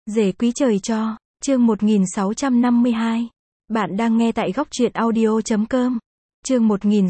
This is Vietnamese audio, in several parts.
Rể quý trời cho, chương 1652. Bạn đang nghe tại góc truyện audio.com. Chương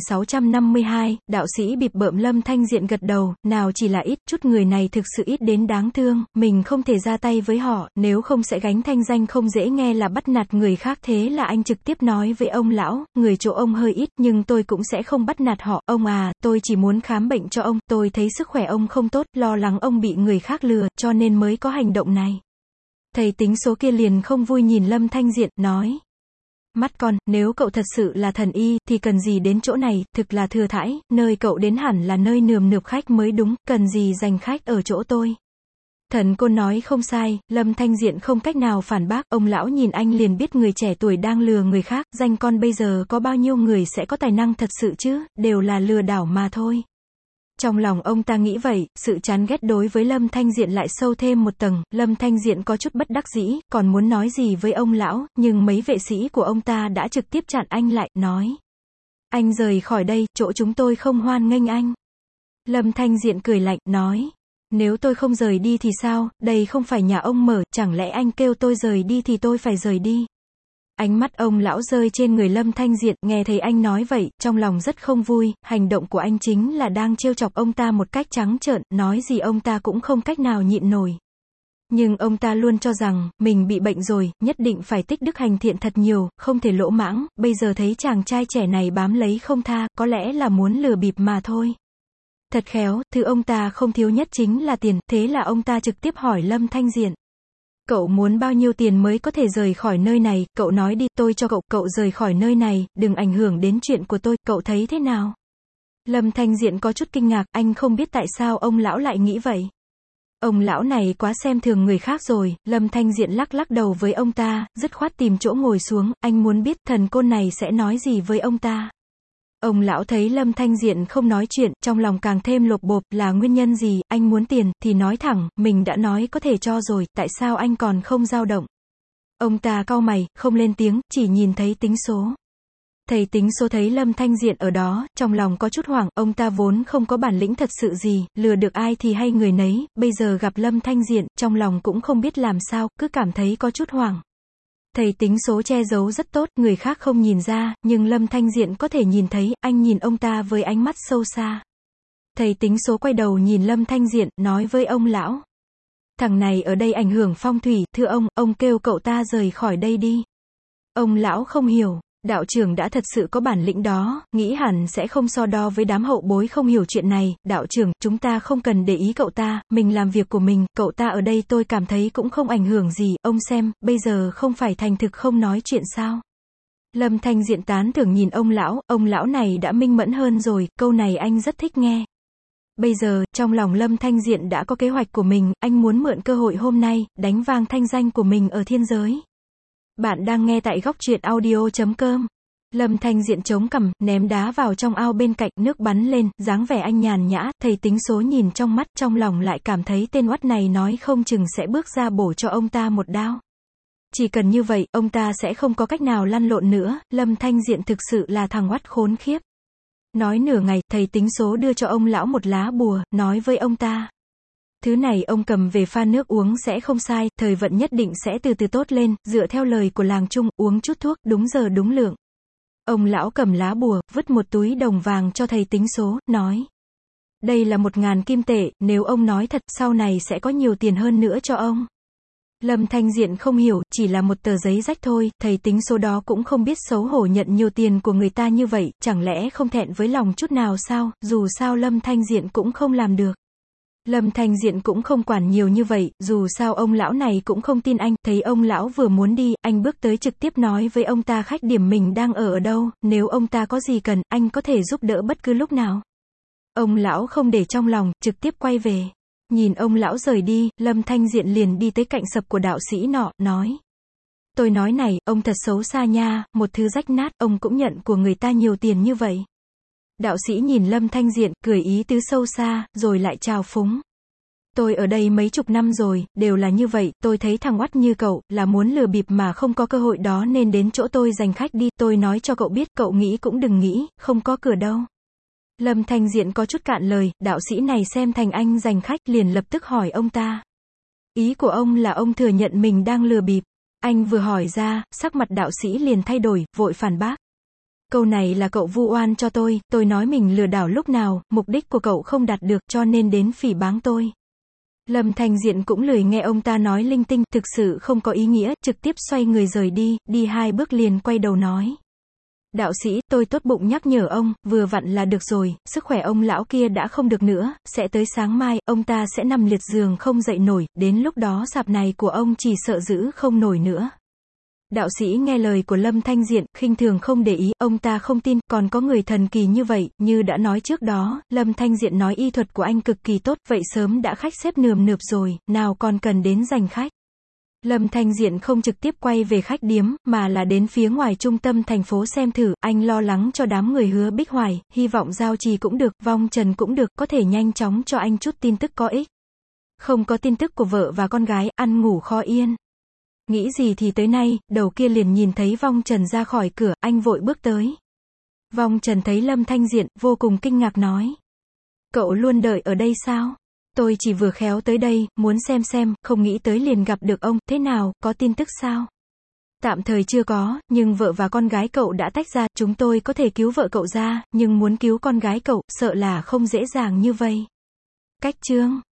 1652, đạo sĩ bịp bợm Lâm Thanh Diện gật đầu, nào chỉ là ít, chút người này thực sự ít đến đáng thương, mình không thể ra tay với họ, nếu không sẽ gánh thanh danh không dễ nghe là bắt nạt người khác, thế là anh trực tiếp nói với ông lão, người chỗ ông hơi ít, nhưng tôi cũng sẽ không bắt nạt họ, ông à, tôi chỉ muốn khám bệnh cho ông, tôi thấy sức khỏe ông không tốt, lo lắng ông bị người khác lừa, cho nên mới có hành động này. Thầy tính số kia liền không vui nhìn Lâm Thanh Diện, nói. Mắt con, nếu cậu thật sự là thần y, thì cần gì đến chỗ này, thực là thừa thãi, nơi cậu đến hẳn là nơi nườm nượp khách mới đúng, cần gì giành khách ở chỗ tôi. Thần cô nói không sai, Lâm Thanh Diện không cách nào phản bác, ông lão nhìn anh liền biết người trẻ tuổi đang lừa người khác, danh con bây giờ có bao nhiêu người sẽ có tài năng thật sự chứ, đều là lừa đảo mà thôi. Trong lòng ông ta nghĩ vậy, sự chán ghét đối với Lâm Thanh Diện lại sâu thêm một tầng, Lâm Thanh Diện có chút bất đắc dĩ, còn muốn nói gì với ông lão, nhưng mấy vệ sĩ của ông ta đã trực tiếp chặn anh lại, nói. Anh rời khỏi đây, chỗ chúng tôi không hoan nghênh anh. Lâm Thanh Diện cười lạnh, nói. Nếu tôi không rời đi thì sao, đây không phải nhà ông mở, chẳng lẽ anh kêu tôi rời đi thì tôi phải rời đi. Ánh mắt ông lão rơi trên người Lâm Thanh Diện, nghe thấy anh nói vậy, trong lòng rất không vui, hành động của anh chính là đang trêu chọc ông ta một cách trắng trợn, nói gì ông ta cũng không cách nào nhịn nổi. Nhưng ông ta luôn cho rằng, mình bị bệnh rồi, nhất định phải tích đức hành thiện thật nhiều, không thể lỗ mãng, bây giờ thấy chàng trai trẻ này bám lấy không tha, có lẽ là muốn lừa bịp mà thôi. Thật khéo, thứ ông ta không thiếu nhất chính là tiền, thế là ông ta trực tiếp hỏi Lâm Thanh Diện. Cậu muốn bao nhiêu tiền mới có thể rời khỏi nơi này, cậu nói đi, tôi cho cậu rời khỏi nơi này, đừng ảnh hưởng đến chuyện của tôi, cậu thấy thế nào? Lâm Thanh Diện có chút kinh ngạc, anh không biết tại sao ông lão lại nghĩ vậy. Ông lão này quá xem thường người khác rồi, Lâm Thanh Diện lắc lắc đầu với ông ta, dứt khoát tìm chỗ ngồi xuống, anh muốn biết thần côn này sẽ nói gì với ông ta. Ông lão thấy Lâm Thanh Diện không nói chuyện, trong lòng càng thêm lộp bộp, là nguyên nhân gì, anh muốn tiền, thì nói thẳng, mình đã nói có thể cho rồi, tại sao anh còn không dao động. Ông ta cau mày, không lên tiếng, chỉ nhìn thấy tính số. Thầy tính số thấy Lâm Thanh Diện ở đó, trong lòng có chút hoảng, ông ta vốn không có bản lĩnh thật sự gì, lừa được ai thì hay người nấy, bây giờ gặp Lâm Thanh Diện, trong lòng cũng không biết làm sao, cứ cảm thấy có chút hoảng. Thầy tính số che giấu rất tốt, người khác không nhìn ra, nhưng Lâm Thanh Diện có thể nhìn thấy, anh nhìn ông ta với ánh mắt sâu xa. Thầy tính số quay đầu nhìn Lâm Thanh Diện, nói với ông lão. Thằng này ở đây ảnh hưởng phong thủy, thưa ông kêu cậu ta rời khỏi đây đi. Ông lão không hiểu, đạo trưởng đã thật sự có bản lĩnh đó, nghĩ hẳn sẽ không so đo với đám hậu bối không hiểu chuyện này, đạo trưởng, chúng ta không cần để ý cậu ta, mình làm việc của mình, cậu ta ở đây tôi cảm thấy cũng không ảnh hưởng gì, ông xem, bây giờ không phải thành thực không nói chuyện sao. Lâm Thanh Diện tán thưởng nhìn ông lão này đã minh mẫn hơn rồi, câu này anh rất thích nghe. Bây giờ, trong lòng Lâm Thanh Diện đã có kế hoạch của mình, anh muốn mượn cơ hội hôm nay, đánh vang thanh danh của mình ở thiên giới. Bạn đang nghe tại góc truyện audio.com. Lâm Thanh Diện chống cằm, ném đá vào trong ao bên cạnh, nước bắn lên, dáng vẻ anh nhàn nhã, thầy tính số nhìn trong mắt, trong lòng lại cảm thấy tên oắt này nói không chừng sẽ bước ra bổ cho ông ta một đao. Chỉ cần như vậy, ông ta sẽ không có cách nào lăn lộn nữa, Lâm Thanh Diện thực sự là thằng oắt khốn khiếp. Nói nửa ngày, thầy tính số đưa cho ông lão một lá bùa, nói với ông ta. Thứ này ông cầm về pha nước uống sẽ không sai, thời vận nhất định sẽ từ từ tốt lên, dựa theo lời của làng Trung, uống chút thuốc, đúng giờ đúng lượng. Ông lão cầm lá bùa, vứt một túi đồng vàng cho thầy tính số, nói. Đây là 1.000 kim tệ, nếu ông nói thật, sau này sẽ có nhiều tiền hơn nữa cho ông. Lâm Thanh Diện không hiểu, chỉ là một tờ giấy rách thôi, thầy tính số đó cũng không biết xấu hổ nhận nhiều tiền của người ta như vậy, chẳng lẽ không thẹn với lòng chút nào sao, dù sao Lâm Thanh Diện cũng không làm được. Lâm Thanh Diện cũng không quản nhiều như vậy, dù sao ông lão này cũng không tin anh, thấy ông lão vừa muốn đi, anh bước tới trực tiếp nói với ông ta khách điểm mình đang ở đâu, nếu ông ta có gì cần, anh có thể giúp đỡ bất cứ lúc nào. Ông lão không để trong lòng, trực tiếp quay về. Nhìn ông lão rời đi, Lâm Thanh Diện liền đi tới cạnh sập của đạo sĩ nọ, nói. Tôi nói này, ông thật xấu xa nha, một thứ rách nát, ông cũng nhận của người ta nhiều tiền như vậy. Đạo sĩ nhìn Lâm Thanh Diện, cười ý tứ sâu xa, rồi lại chào phúng. Tôi ở đây mấy chục năm rồi, đều là như vậy, tôi thấy thằng oắt như cậu, là muốn lừa bịp mà không có cơ hội đó nên đến chỗ tôi giành khách đi, tôi nói cho cậu biết, cậu nghĩ cũng đừng nghĩ, không có cửa đâu. Lâm Thanh Diện có chút cạn lời, đạo sĩ này xem thành anh giành khách, liền lập tức hỏi ông ta. Ý của ông là ông thừa nhận mình đang lừa bịp. Anh vừa hỏi ra, sắc mặt đạo sĩ liền thay đổi, vội phản bác. Câu này là cậu vu oan cho tôi nói mình lừa đảo lúc nào, mục đích của cậu không đạt được cho nên đến phỉ báng tôi. Lâm Thanh Diện cũng lười nghe ông ta nói linh tinh, thực sự không có ý nghĩa, trực tiếp xoay người rời đi, đi 2 bước liền quay đầu nói. Đạo sĩ, tôi tốt bụng nhắc nhở ông, vừa vặn là được rồi, sức khỏe ông lão kia đã không được nữa, sẽ tới sáng mai, ông ta sẽ nằm liệt giường không dậy nổi, đến lúc đó sạp này của ông chỉ sợ giữ không nổi nữa. Đạo sĩ nghe lời của Lâm Thanh Diện, khinh thường không để ý, ông ta không tin, còn có người thần kỳ như vậy, như đã nói trước đó, Lâm Thanh Diện nói y thuật của anh cực kỳ tốt, vậy sớm đã khách xếp nườm nượp rồi, nào còn cần đến giành khách. Lâm Thanh Diện không trực tiếp quay về khách điếm, mà là đến phía ngoài trung tâm thành phố xem thử, anh lo lắng cho đám người Hứa Bích Hoài, hy vọng Giao Trì cũng được, Vong Trần cũng được, có thể nhanh chóng cho anh chút tin tức có ích. Không có tin tức của vợ và con gái, ăn ngủ khó yên. Nghĩ gì thì tới nay, đầu kia liền nhìn thấy Vong Trần ra khỏi cửa, anh vội bước tới. Vong Trần thấy Lâm Thanh Diện, vô cùng kinh ngạc nói. Cậu luôn đợi ở đây sao? Tôi chỉ vừa khéo tới đây, muốn xem, không nghĩ tới liền gặp được ông, thế nào, có tin tức sao? Tạm thời chưa có, nhưng vợ và con gái cậu đã tách ra, chúng tôi có thể cứu vợ cậu ra, nhưng muốn cứu con gái cậu, sợ là không dễ dàng như vậy. Cách chương